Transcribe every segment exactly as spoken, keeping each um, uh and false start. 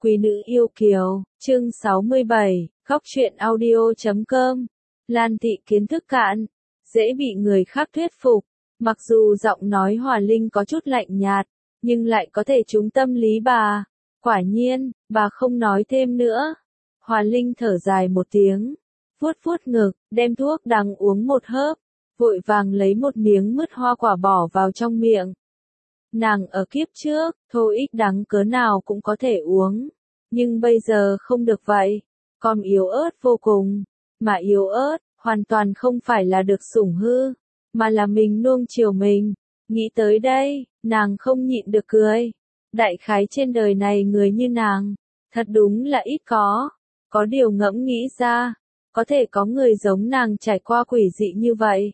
Quý nữ yêu kiều, chương sáu mươi bảy, khóc chuyện audio chấm com. Lan Thị kiến thức cạn, dễ bị người khác thuyết phục. Mặc dù giọng nói Hòa Linh có chút lạnh nhạt, nhưng lại có thể trúng tâm lý bà. Quả nhiên, bà không nói thêm nữa. Hòa Linh thở dài một tiếng, vuốt vuốt ngực, đem thuốc đắng uống một hớp, vội vàng lấy một miếng mứt hoa quả bỏ vào trong miệng. Nàng ở kiếp trước, thô ít đắng cỡ nào cũng có thể uống, nhưng bây giờ không được vậy, còn yếu ớt vô cùng, mà yếu ớt, hoàn toàn không phải là được sủng hư, mà là mình nuông chiều mình. Nghĩ tới đây, nàng không nhịn được cười. Đại khái trên đời này người như nàng, thật đúng là ít có, có điều ngẫm nghĩ ra, có thể có người giống nàng trải qua quỷ dị như vậy.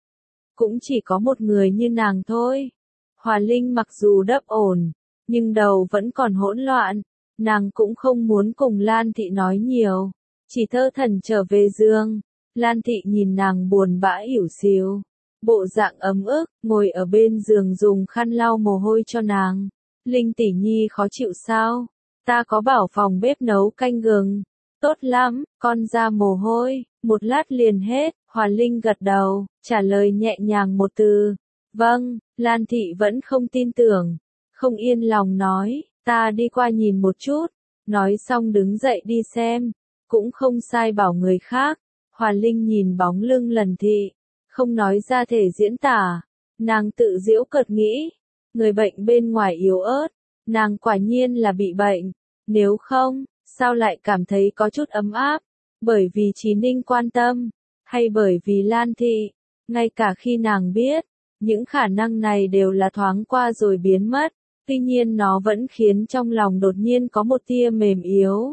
Cũng chỉ có một người như nàng thôi. Hòa Linh mặc dù đấp ổn, nhưng đầu vẫn còn hỗn loạn, nàng cũng không muốn cùng Lan Thị nói nhiều, chỉ thơ thẩn trở về giường. Lan Thị nhìn nàng buồn bã ỉu xìu, bộ dạng ấm ức, ngồi ở bên giường dùng khăn lau mồ hôi cho nàng. Linh tỷ nhi khó chịu sao? Ta có bảo phòng bếp nấu canh gừng. Tốt lắm, con ra mồ hôi, một lát liền hết. Hòa Linh gật đầu, trả lời nhẹ nhàng một từ. Vâng. Lan Thị vẫn không tin tưởng, không yên lòng nói, ta đi qua nhìn một chút. Nói xong đứng dậy đi xem, cũng không sai bảo người khác. Hòa Linh nhìn bóng lưng Lần Thị, không nói ra thể diễn tả, nàng tự giễu cợt nghĩ, người bệnh bên ngoài yếu ớt, nàng quả nhiên là bị bệnh, nếu không, sao lại cảm thấy có chút ấm áp, bởi vì Chí Ninh quan tâm, hay bởi vì Lan Thị, ngay cả khi nàng biết, những khả năng này đều là thoáng qua rồi biến mất, tuy nhiên nó vẫn khiến trong lòng đột nhiên có một tia mềm yếu.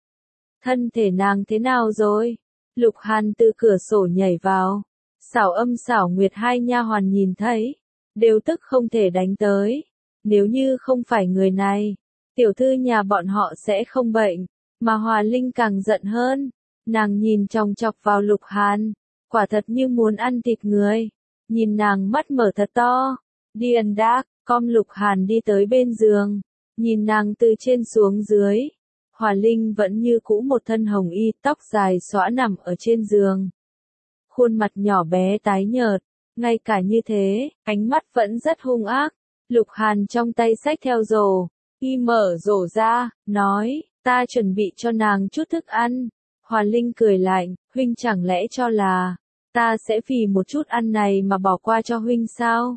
Thân thể nàng thế nào rồi? Lục Hàn từ cửa sổ nhảy vào, Xảo Âm Xảo Nguyệt hai nha hoàn nhìn thấy, đều tức không thể đánh tới. Nếu như không phải người này, tiểu thư nhà bọn họ sẽ không bệnh, mà Hòa Linh càng giận hơn. Nàng nhìn chòng chọc vào Lục Hàn, quả thật như muốn ăn thịt người. Nhìn nàng mắt mở thật to, điên đác, com Lục Hàn đi tới bên giường, nhìn nàng từ trên xuống dưới. Hòa Linh vẫn như cũ một thân hồng y, tóc dài xõa nằm ở trên giường. Khuôn mặt nhỏ bé tái nhợt, ngay cả như thế, ánh mắt vẫn rất hung ác. Lục Hàn trong tay xách theo rổ, y mở rổ ra, nói, ta chuẩn bị cho nàng chút thức ăn. Hòa Linh cười lạnh, huynh chẳng lẽ cho là ta sẽ vì một chút ăn này mà bỏ qua cho huynh sao?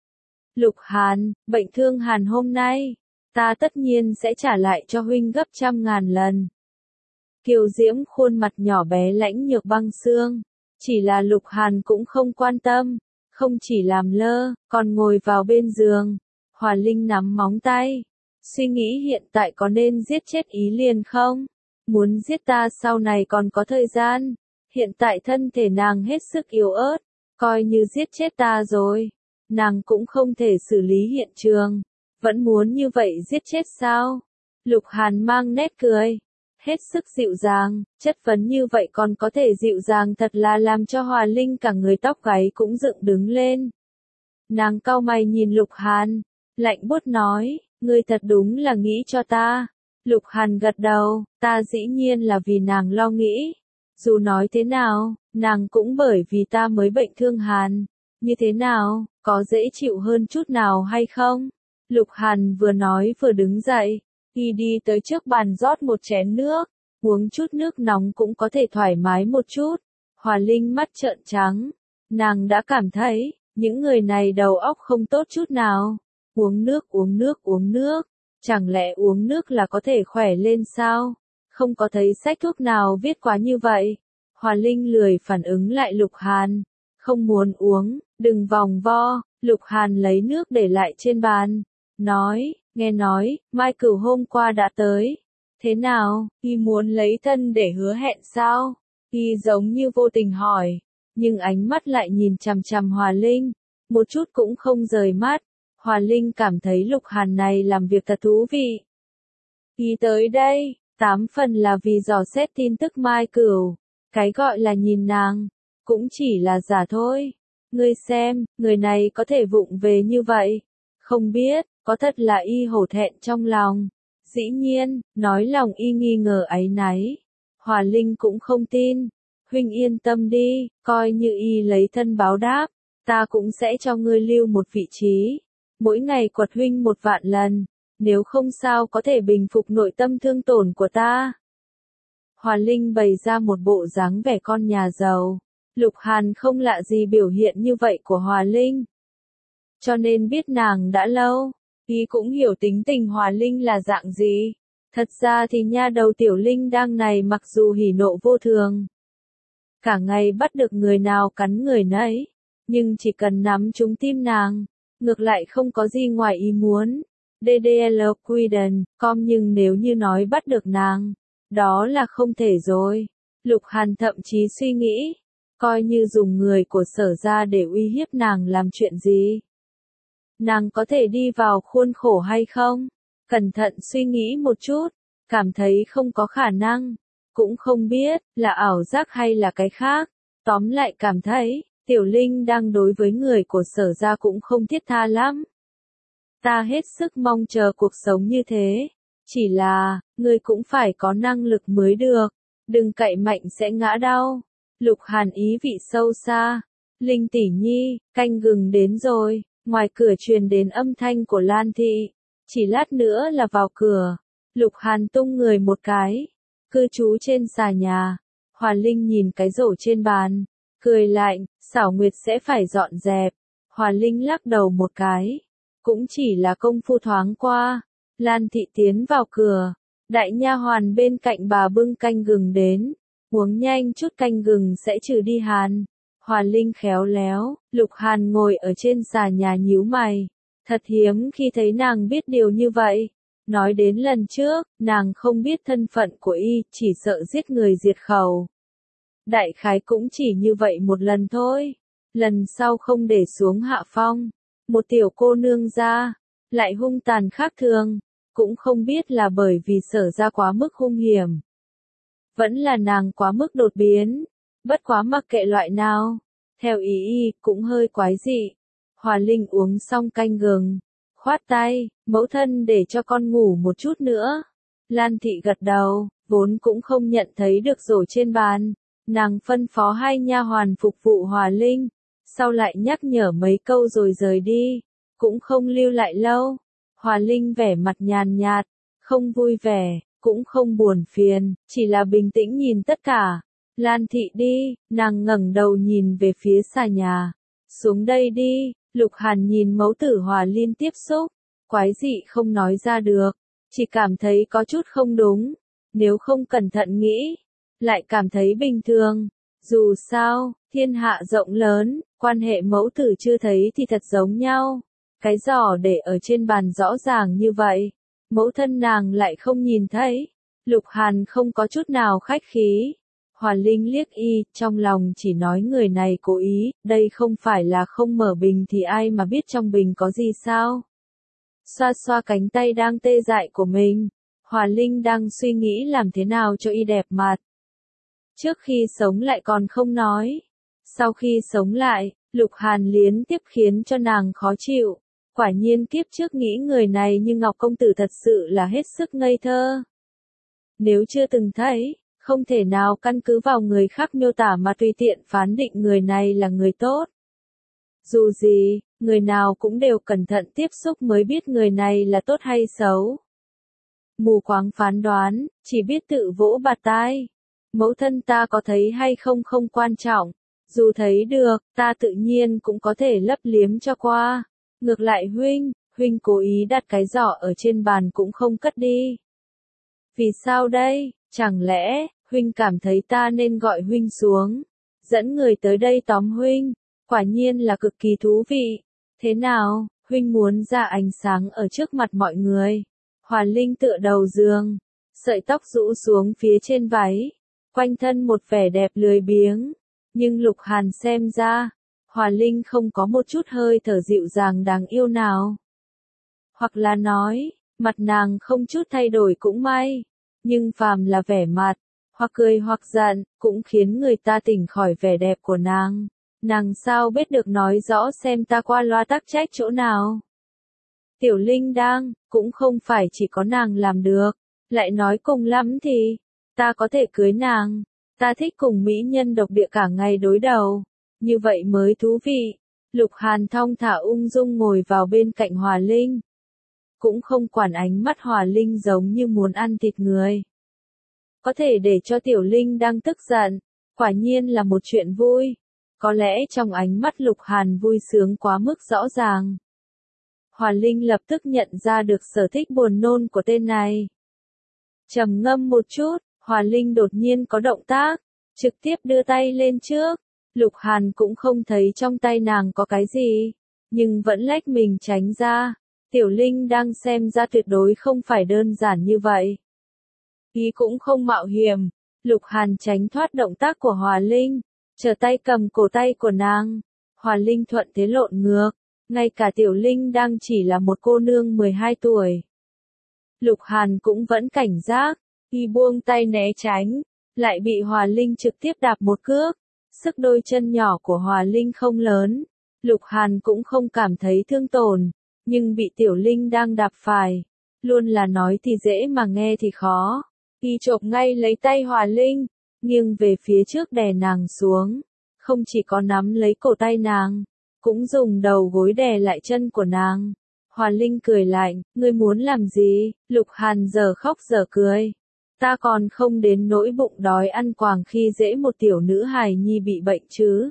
Lục Hàn, bệnh thương Hàn hôm nay, ta tất nhiên sẽ trả lại cho huynh gấp trăm ngàn lần. Kiều Diễm khuôn mặt nhỏ bé lãnh nhược băng xương, chỉ là Lục Hàn cũng không quan tâm, không chỉ làm lơ, còn ngồi vào bên giường. Hòa Linh nắm móng tay, suy nghĩ hiện tại có nên giết chết Ý Liên không? Muốn giết ta sau này còn có thời gian. Hiện tại thân thể nàng hết sức yếu ớt, coi như giết chết ta rồi, nàng cũng không thể xử lý hiện trường. Vẫn muốn như vậy giết chết sao? Lục Hàn mang nét cười, hết sức dịu dàng, chất vấn như vậy còn có thể dịu dàng thật là làm cho Hòa Linh cả người tóc gáy cũng dựng đứng lên. Nàng cau mày nhìn Lục Hàn, lạnh buốt nói, ngươi thật đúng là nghĩ cho ta. Lục Hàn gật đầu, ta dĩ nhiên là vì nàng lo nghĩ. Dù nói thế nào, nàng cũng bởi vì ta mới bệnh thương Hàn. Như thế nào, có dễ chịu hơn chút nào hay không? Lục Hàn vừa nói vừa đứng dậy, y đi tới trước bàn rót một chén nước, uống chút nước nóng cũng có thể thoải mái một chút. Hòa Linh mắt trợn trắng, nàng đã cảm thấy, những người này đầu óc không tốt chút nào. Uống nước uống nước uống nước, chẳng lẽ uống nước là có thể khỏe lên sao? Không có thấy sách thuốc nào viết quá như vậy. Hòa Linh lười phản ứng lại Lục Hàn, không muốn uống, đừng vòng vo. Lục Hàn lấy nước để lại trên bàn, nói, nghe nói, Mai Cửu hôm qua đã tới. Thế nào, y muốn lấy thân để hứa hẹn sao? Y giống như vô tình hỏi, nhưng ánh mắt lại nhìn chằm chằm Hòa Linh, một chút cũng không rời mắt. Hòa Linh cảm thấy Lục Hàn này làm việc thật thú vị. Y tới đây, tám phần là vì dò xét tin tức Mai Cửu, cái gọi là nhìn nàng, cũng chỉ là giả thôi. Ngươi xem, người này có thể vụng về như vậy, không biết, có thật là y hổ thẹn trong lòng. Dĩ nhiên, nói lòng y nghi ngờ áy náy. Hòa Linh cũng không tin. Huynh yên tâm đi, coi như y lấy thân báo đáp, ta cũng sẽ cho ngươi lưu một vị trí. Mỗi ngày quật huynh một vạn lần, nếu không sao có thể bình phục nội tâm thương tổn của ta. Hòa Linh bày ra một bộ dáng vẻ con nhà giàu. Lục Hàn không lạ gì biểu hiện như vậy của Hòa Linh. Cho nên biết nàng đã lâu, y cũng hiểu tính tình Hòa Linh là dạng gì. Thật ra thì nha đầu Tiểu Linh đang này mặc dù hỉ nộ vô thường, cả ngày bắt được người nào cắn người nấy, nhưng chỉ cần nắm trúng tim nàng, ngược lại không có gì ngoài ý muốn. đê đê lờ Quiden, com nhưng nếu như nói bắt được nàng, đó là không thể rồi. Lục Hàn thậm chí suy nghĩ, coi như dùng người của Sở ra để uy hiếp nàng làm chuyện gì. Nàng có thể đi vào khuôn khổ hay không? Cẩn thận suy nghĩ một chút, cảm thấy không có khả năng. Cũng không biết, là ảo giác hay là cái khác. Tóm lại cảm thấy, Tiểu Linh đang đối với người của Sở ra cũng không thiết tha lắm. Ta hết sức mong chờ cuộc sống như thế. Chỉ là, ngươi cũng phải có năng lực mới được. Đừng cậy mạnh sẽ ngã đau. Lục Hàn ý vị sâu xa. Linh tỷ nhi, canh gừng đến rồi. Ngoài cửa truyền đến âm thanh của Lan Thị. Chỉ lát nữa là vào cửa. Lục Hàn tung người một cái. Cư trú trên xà nhà. Hòa Linh nhìn cái rổ trên bàn. Cười lạnh, Xảo Nguyệt sẽ phải dọn dẹp. Hòa Linh lắc đầu một cái. Cũng chỉ là công phu thoáng qua. Lan Thị tiến vào cửa. Đại nha hoàn bên cạnh bà bưng canh gừng đến. Uống nhanh chút canh gừng sẽ trừ đi hàn. Hòa Linh khéo léo, Lục Hàn ngồi ở trên xà nhà nhíu mày. Thật hiếm khi thấy nàng biết điều như vậy. Nói đến lần trước, nàng không biết thân phận của y, chỉ sợ giết người diệt khẩu. Đại khái cũng chỉ như vậy một lần thôi. Lần sau không để xuống hạ phong. Một tiểu cô nương ra, lại hung tàn khác thường. Cũng không biết là bởi vì Sở ra quá mức hung hiểm. Vẫn là nàng quá mức đột biến. Bất quá mặc kệ loại nào. Theo ý y, cũng hơi quái dị. Hòa Linh uống xong canh gừng. Khoát tay, mẫu thân để cho con ngủ một chút nữa. Lan Thị gật đầu, vốn cũng không nhận thấy được rổ trên bàn. Nàng phân phó hai nha hoàn phục vụ Hòa Linh. Sau lại nhắc nhở mấy câu rồi rời đi. Cũng không lưu lại lâu. Hòa Linh vẻ mặt nhàn nhạt, không vui vẻ, cũng không buồn phiền, chỉ là bình tĩnh nhìn tất cả. Lan Thị đi, nàng ngẩng đầu nhìn về phía xà nhà. Xuống đây đi, Lục Hàn nhìn mẫu tử Hòa Liên tiếp xúc. Quái dị không nói ra được, chỉ cảm thấy có chút không đúng. Nếu không cẩn thận nghĩ, lại cảm thấy bình thường. Dù sao, thiên hạ rộng lớn, quan hệ mẫu tử chưa thấy thì thật giống nhau. Cái giỏ để ở trên bàn rõ ràng như vậy. Mẫu thân nàng lại không nhìn thấy. Lục Hàn không có chút nào khách khí. Hòa Linh liếc y, trong lòng chỉ nói người này cố ý, đây không phải là không mở bình thì ai mà biết trong bình có gì sao. Xoa xoa cánh tay đang tê dại của mình. Hòa Linh đang suy nghĩ làm thế nào cho y đẹp mặt. Trước khi sống lại còn không nói. Sau khi sống lại, Lục Hàn liên tiếp khiến cho nàng khó chịu. Quả nhiên kiếp trước nghĩ người này như Ngọc Công Tử thật sự là hết sức ngây thơ. Nếu chưa từng thấy, không thể nào căn cứ vào người khác miêu tả mà tùy tiện phán định người này là người tốt. Dù gì, người nào cũng đều cẩn thận tiếp xúc mới biết người này là tốt hay xấu. Mù quáng phán đoán, chỉ biết tự vỗ bạt tai. Mẫu thân ta có thấy hay không không quan trọng. Dù thấy được, ta tự nhiên cũng có thể lấp liếm cho qua. Ngược lại huynh, huynh cố ý đặt cái giỏ ở trên bàn cũng không cất đi. Vì sao đây? Chẳng lẽ, huynh cảm thấy ta nên gọi huynh xuống, dẫn người tới đây tóm huynh, quả nhiên là cực kỳ thú vị. Thế nào, huynh muốn ra ánh sáng ở trước mặt mọi người. Hòa Linh tựa đầu giường, sợi tóc rũ xuống phía trên váy, quanh thân một vẻ đẹp lười biếng. Nhưng Lục Hàn xem ra, Hòa Linh không có một chút hơi thở dịu dàng đáng yêu nào. Hoặc là nói, mặt nàng không chút thay đổi cũng may. Nhưng phàm là vẻ mặt, hoặc cười hoặc giận, cũng khiến người ta tỉnh khỏi vẻ đẹp của nàng. Nàng sao biết được nói rõ xem ta qua loa tắc trách chỗ nào. Tiểu Linh đang, cũng không phải chỉ có nàng làm được, lại nói cùng lắm thì, ta có thể cưới nàng, ta thích cùng mỹ nhân độc địa cả ngày đối đầu, như vậy mới thú vị. Lục Hàn thong thả ung dung ngồi vào bên cạnh Hòa Linh, cũng không quản ánh mắt Hòa Linh giống như muốn ăn thịt người. Có thể để cho Tiểu Linh đang tức giận, quả nhiên là một chuyện vui. Có lẽ trong ánh mắt Lục Hàn vui sướng quá mức rõ ràng. Hòa Linh lập tức nhận ra được sở thích buồn nôn của tên này. Trầm ngâm một chút, Hòa Linh đột nhiên có động tác, trực tiếp đưa tay lên trước. Lục Hàn cũng không thấy trong tay nàng có cái gì, nhưng vẫn lách mình tránh ra. Tiểu Linh đang xem ra tuyệt đối không phải đơn giản như vậy. Ý cũng không mạo hiểm, Lục Hàn tránh thoát động tác của Hòa Linh, trở tay cầm cổ tay của nàng. Hòa Linh thuận thế lộn ngược, ngay cả Tiểu Linh đang chỉ là một cô nương mười hai tuổi. Lục Hàn cũng vẫn cảnh giác, y buông tay né tránh, lại bị Hòa Linh trực tiếp đạp một cước. Sức đôi chân nhỏ của Hòa Linh không lớn, Lục Hàn cũng không cảm thấy thương tổn, nhưng bị Tiểu Linh đang đạp phải. Luôn là nói thì dễ mà nghe thì khó. Y chộp ngay lấy tay Hòa Linh, nghiêng về phía trước đè nàng xuống. Không chỉ có nắm lấy cổ tay nàng, cũng dùng đầu gối đè lại chân của nàng. Hòa Linh cười lạnh, ngươi muốn làm gì? Lục Hàn giờ khóc giờ cười. Ta còn không đến nỗi bụng đói ăn quàng khi dễ một tiểu nữ hài nhi bị bệnh chứ.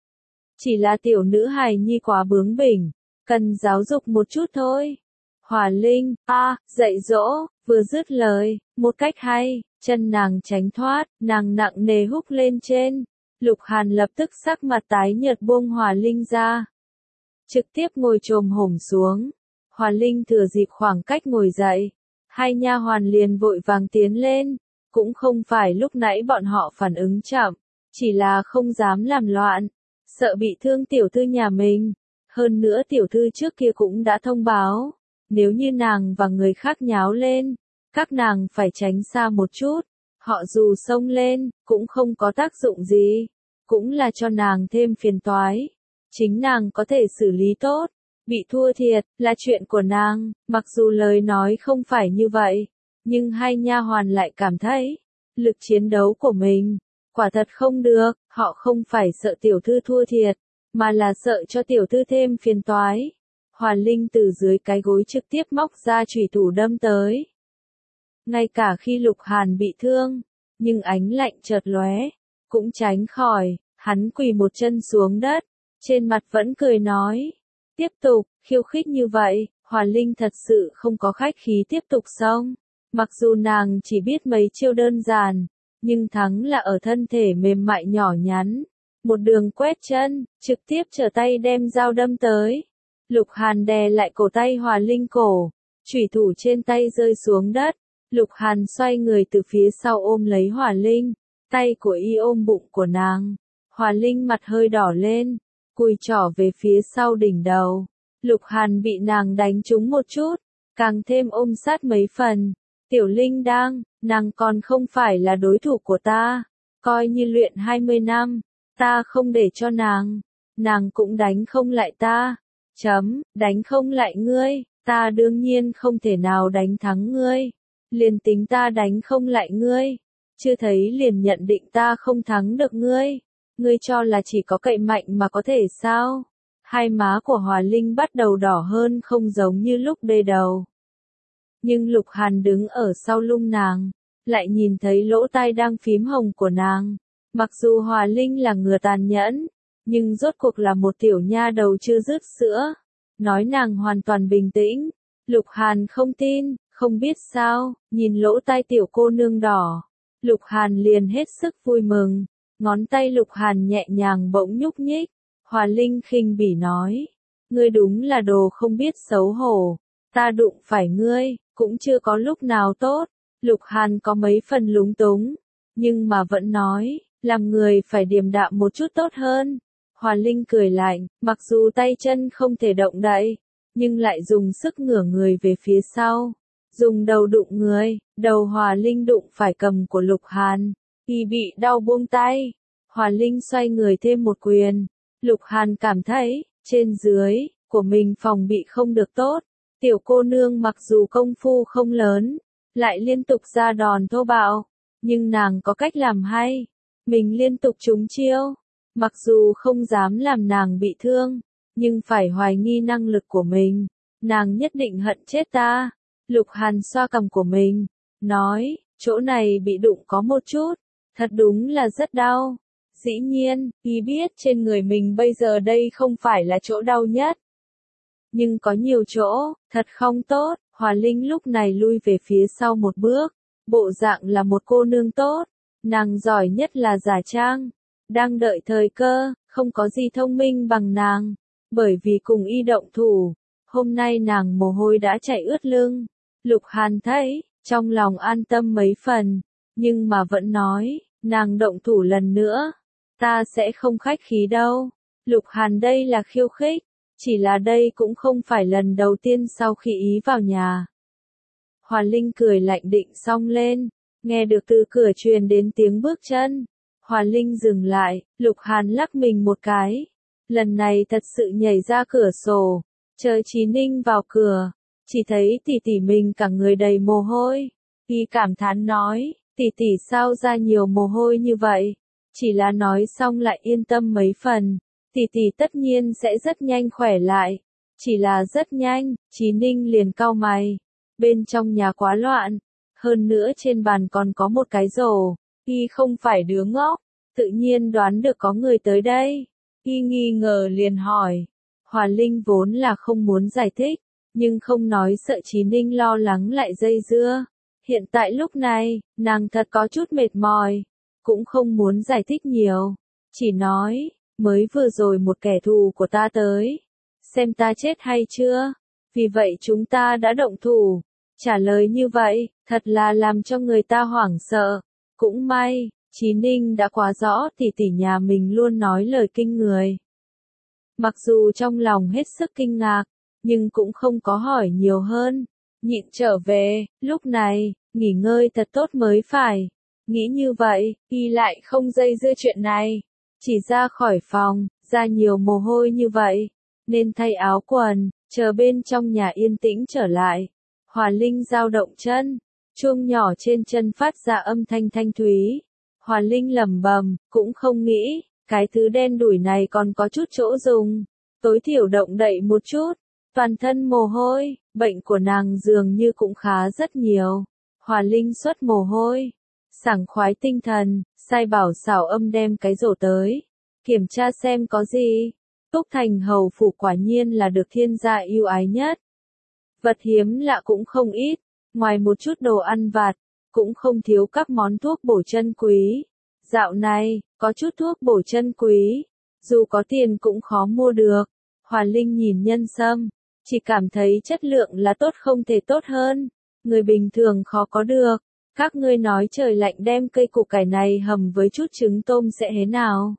Chỉ là tiểu nữ hài nhi quá bướng bỉnh, cần giáo dục một chút thôi. Hòa Linh, a, à, dạy dỗ, vừa dứt lời, một cách hay, chân nàng tránh thoát, nàng nặng nề húc lên trên. Lục Hàn lập tức sắc mặt tái nhợt buông Hòa Linh ra. Trực tiếp ngồi chồm hổm xuống. Hòa Linh thừa dịp khoảng cách ngồi dậy. Hai nha hoàn liền vội vàng tiến lên. Cũng không phải lúc nãy bọn họ phản ứng chậm, chỉ là không dám làm loạn, sợ bị thương tiểu thư nhà mình. Hơn nữa tiểu thư trước kia cũng đã thông báo, nếu như nàng và người khác nháo lên, các nàng phải tránh xa một chút. Họ dù xông lên, cũng không có tác dụng gì, cũng là cho nàng thêm phiền toái. Chính nàng có thể xử lý tốt, bị thua thiệt, là chuyện của nàng, mặc dù lời nói không phải như vậy, nhưng hai nha hoàn lại cảm thấy, lực chiến đấu của mình, quả thật không được, họ không phải sợ tiểu thư thua thiệt, mà là sợ cho tiểu thư thêm phiền toái. Hòa Linh từ dưới cái gối trực tiếp móc ra chủy thủ đâm tới. Ngay cả khi Lục Hàn bị thương, nhưng ánh lạnh chợt lóe, cũng tránh khỏi, hắn quỳ một chân xuống đất, trên mặt vẫn cười nói. Tiếp tục, khiêu khích như vậy, Hòa Linh thật sự không có khách khí tiếp tục xông. Mặc dù nàng chỉ biết mấy chiêu đơn giản, nhưng thắng là ở thân thể mềm mại nhỏ nhắn. Một đường quét chân, trực tiếp trở tay đem dao đâm tới. Lục Hàn đè lại cổ tay Hòa Linh cổ, chủy thủ trên tay rơi xuống đất. Lục Hàn xoay người từ phía sau ôm lấy Hòa Linh, tay của y ôm bụng của nàng. Hòa Linh mặt hơi đỏ lên, cùi trỏ về phía sau đỉnh đầu. Lục Hàn bị nàng đánh trúng một chút, càng thêm ôm sát mấy phần. Tiểu Linh đang, nàng còn không phải là đối thủ của ta, coi như luyện hai mươi năm, ta không để cho nàng, nàng cũng đánh không lại ta. Chấm, đánh không lại ngươi, ta đương nhiên không thể nào đánh thắng ngươi. Liền tính ta đánh không lại ngươi, chưa thấy liền nhận định ta không thắng được ngươi. Ngươi cho là chỉ có cậy mạnh mà có thể sao? Hai má của Hòa Linh bắt đầu đỏ hơn không giống như lúc đê đầu. Nhưng Lục Hàn đứng ở sau lưng nàng, lại nhìn thấy lỗ tai đang phím hồng của nàng. Mặc dù Hòa Linh là ngừa tàn nhẫn, nhưng rốt cuộc là một tiểu nha đầu chưa dứt sữa. Nói nàng hoàn toàn bình tĩnh, Lục Hàn không tin, không biết sao, nhìn lỗ tai tiểu cô nương đỏ. Lục Hàn liền hết sức vui mừng, ngón tay Lục Hàn nhẹ nhàng bỗng nhúc nhích. Hòa Linh khinh bỉ nói, ngươi đúng là đồ không biết xấu hổ, ta đụng phải ngươi, cũng chưa có lúc nào tốt. Lục Hàn có mấy phần lúng túng, nhưng mà vẫn nói, làm người phải điềm đạm một chút tốt hơn. Hòa Linh cười lạnh, mặc dù tay chân không thể động đậy, nhưng lại dùng sức ngửa người về phía sau, dùng đầu đụng người. Đầu Hòa Linh đụng phải cầm của Lục Hàn, y bị đau buông tay. Hòa Linh xoay người thêm một quyền. Lục Hàn cảm thấy, trên dưới, của mình phòng bị không được tốt, Tiểu cô nương mặc dù công phu không lớn, lại liên tục ra đòn thô bạo, nhưng nàng có cách làm hay. Mình liên tục trúng chiêu, mặc dù không dám làm nàng bị thương, nhưng phải hoài nghi năng lực của mình. Nàng nhất định hận chết ta. Lục Hàn xoa cằm của mình, nói, chỗ này bị đụng có một chút, thật đúng là rất đau. Dĩ nhiên, y biết trên người mình bây giờ đây không phải là chỗ đau nhất. Nhưng có nhiều chỗ, thật không tốt. Hòa Linh lúc này lui về phía sau một bước, bộ dạng là một cô nương tốt, nàng giỏi nhất là giả trang, đang đợi thời cơ, không có gì thông minh bằng nàng, bởi vì cùng y động thủ, hôm nay nàng mồ hôi đã chảy ướt lưng. Lục Hàn thấy, trong lòng an tâm mấy phần, nhưng mà vẫn nói, nàng động thủ lần nữa, ta sẽ không khách khí đâu. Lục Hàn đây là khiêu khích, chỉ là đây cũng không phải lần đầu tiên sau khi ý vào nhà. Hòa Linh cười lạnh định xong lên, nghe được từ cửa truyền đến tiếng bước chân. Hòa Linh dừng lại, Lục Hàn lắc mình một cái. Lần này thật sự nhảy ra cửa sổ, chờ Chí Ninh vào cửa, chỉ thấy tỷ tỷ mình cả người đầy mồ hôi. Y cảm thán nói, tỷ tỷ sao ra nhiều mồ hôi như vậy? Chỉ là nói xong lại yên tâm mấy phần. Tỷ tỷ tất nhiên sẽ rất nhanh khỏe lại. Chỉ là rất nhanh, Chí Ninh liền cau mày. Bên trong nhà quá loạn, hơn nữa trên bàn còn có một cái rổ. Y không phải đứa ngốc, tự nhiên đoán được có người tới đây. Y nghi ngờ liền hỏi. Hòa Linh vốn là không muốn giải thích, nhưng không nói sợ Chí Ninh lo lắng lại dây dưa. Hiện tại lúc này, nàng thật có chút mệt mỏi, cũng không muốn giải thích nhiều. Chỉ nói, mới vừa rồi một kẻ thù của ta tới, xem ta chết hay chưa, vì vậy chúng ta đã động thủ. Trả lời như vậy, thật là làm cho người ta hoảng sợ. Cũng may, Chí Ninh đã quá rõ tỷ tỷ nhà mình luôn nói lời kinh người. Mặc dù trong lòng hết sức kinh ngạc, nhưng cũng không có hỏi nhiều hơn. Nhịn trở về, lúc này, nghỉ ngơi thật tốt mới phải. Nghĩ như vậy, y lại không dây dưa chuyện này. Chỉ ra khỏi phòng, ra nhiều mồ hôi như vậy, nên thay áo quần, chờ bên trong nhà yên tĩnh trở lại. Hòa Linh dao động chân, chuông nhỏ trên chân phát ra âm thanh thanh thúy. Hòa Linh lẩm bẩm, cũng không nghĩ, cái thứ đen đủi này còn có chút chỗ dùng. Tối thiểu động đậy một chút, toàn thân mồ hôi, bệnh của nàng dường như cũng khá rất nhiều. Hòa Linh xuất mồ hôi, sảng khoái tinh thần, sai bảo xảo âm đem cái rổ tới, kiểm tra xem có gì. Túc Thành hầu phủ quả nhiên là được thiên gia yêu ái nhất. Vật hiếm lạ cũng không ít, ngoài một chút đồ ăn vặt, cũng không thiếu các món thuốc bổ chân quý. Dạo này, có chút thuốc bổ chân quý, dù có tiền cũng khó mua được. Hòa Linh nhìn nhân sâm, chỉ cảm thấy chất lượng là tốt không thể tốt hơn, người bình thường khó có được. Các ngươi nói trời lạnh đem cây củ cải này hầm với chút trứng tôm sẽ thế nào?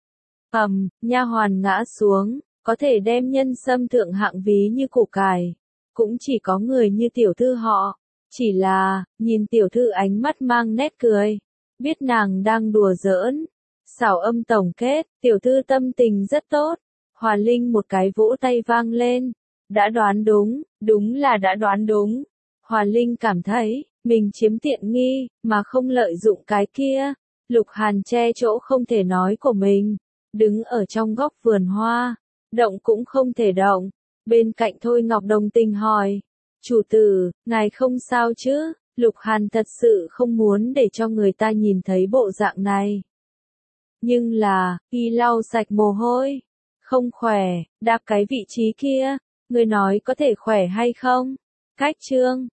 Hầm, nha hoàn ngã xuống, có thể đem nhân sâm thượng hạng ví như củ cải. Cũng chỉ có người như tiểu thư họ. Chỉ là, nhìn tiểu thư ánh mắt mang nét cười, biết nàng đang đùa giỡn. Xảo âm tổng kết, tiểu thư tâm tình rất tốt. Hòa Linh một cái vỗ tay vang lên. Đã đoán đúng, đúng là đã đoán đúng. Hòa Linh cảm thấy, mình chiếm tiện nghi, mà không lợi dụng cái kia. Lục Hàn che chỗ không thể nói của mình, đứng ở trong góc vườn hoa, động cũng không thể động. Bên cạnh Thôi Ngọc đồng tình hỏi, chủ tử, ngài không sao chứ? Lục Hàn thật sự không muốn để cho người ta nhìn thấy bộ dạng này. Nhưng là, y lau sạch mồ hôi, không khỏe, đạp cái vị trí kia, người nói có thể khỏe hay không? Cách trương,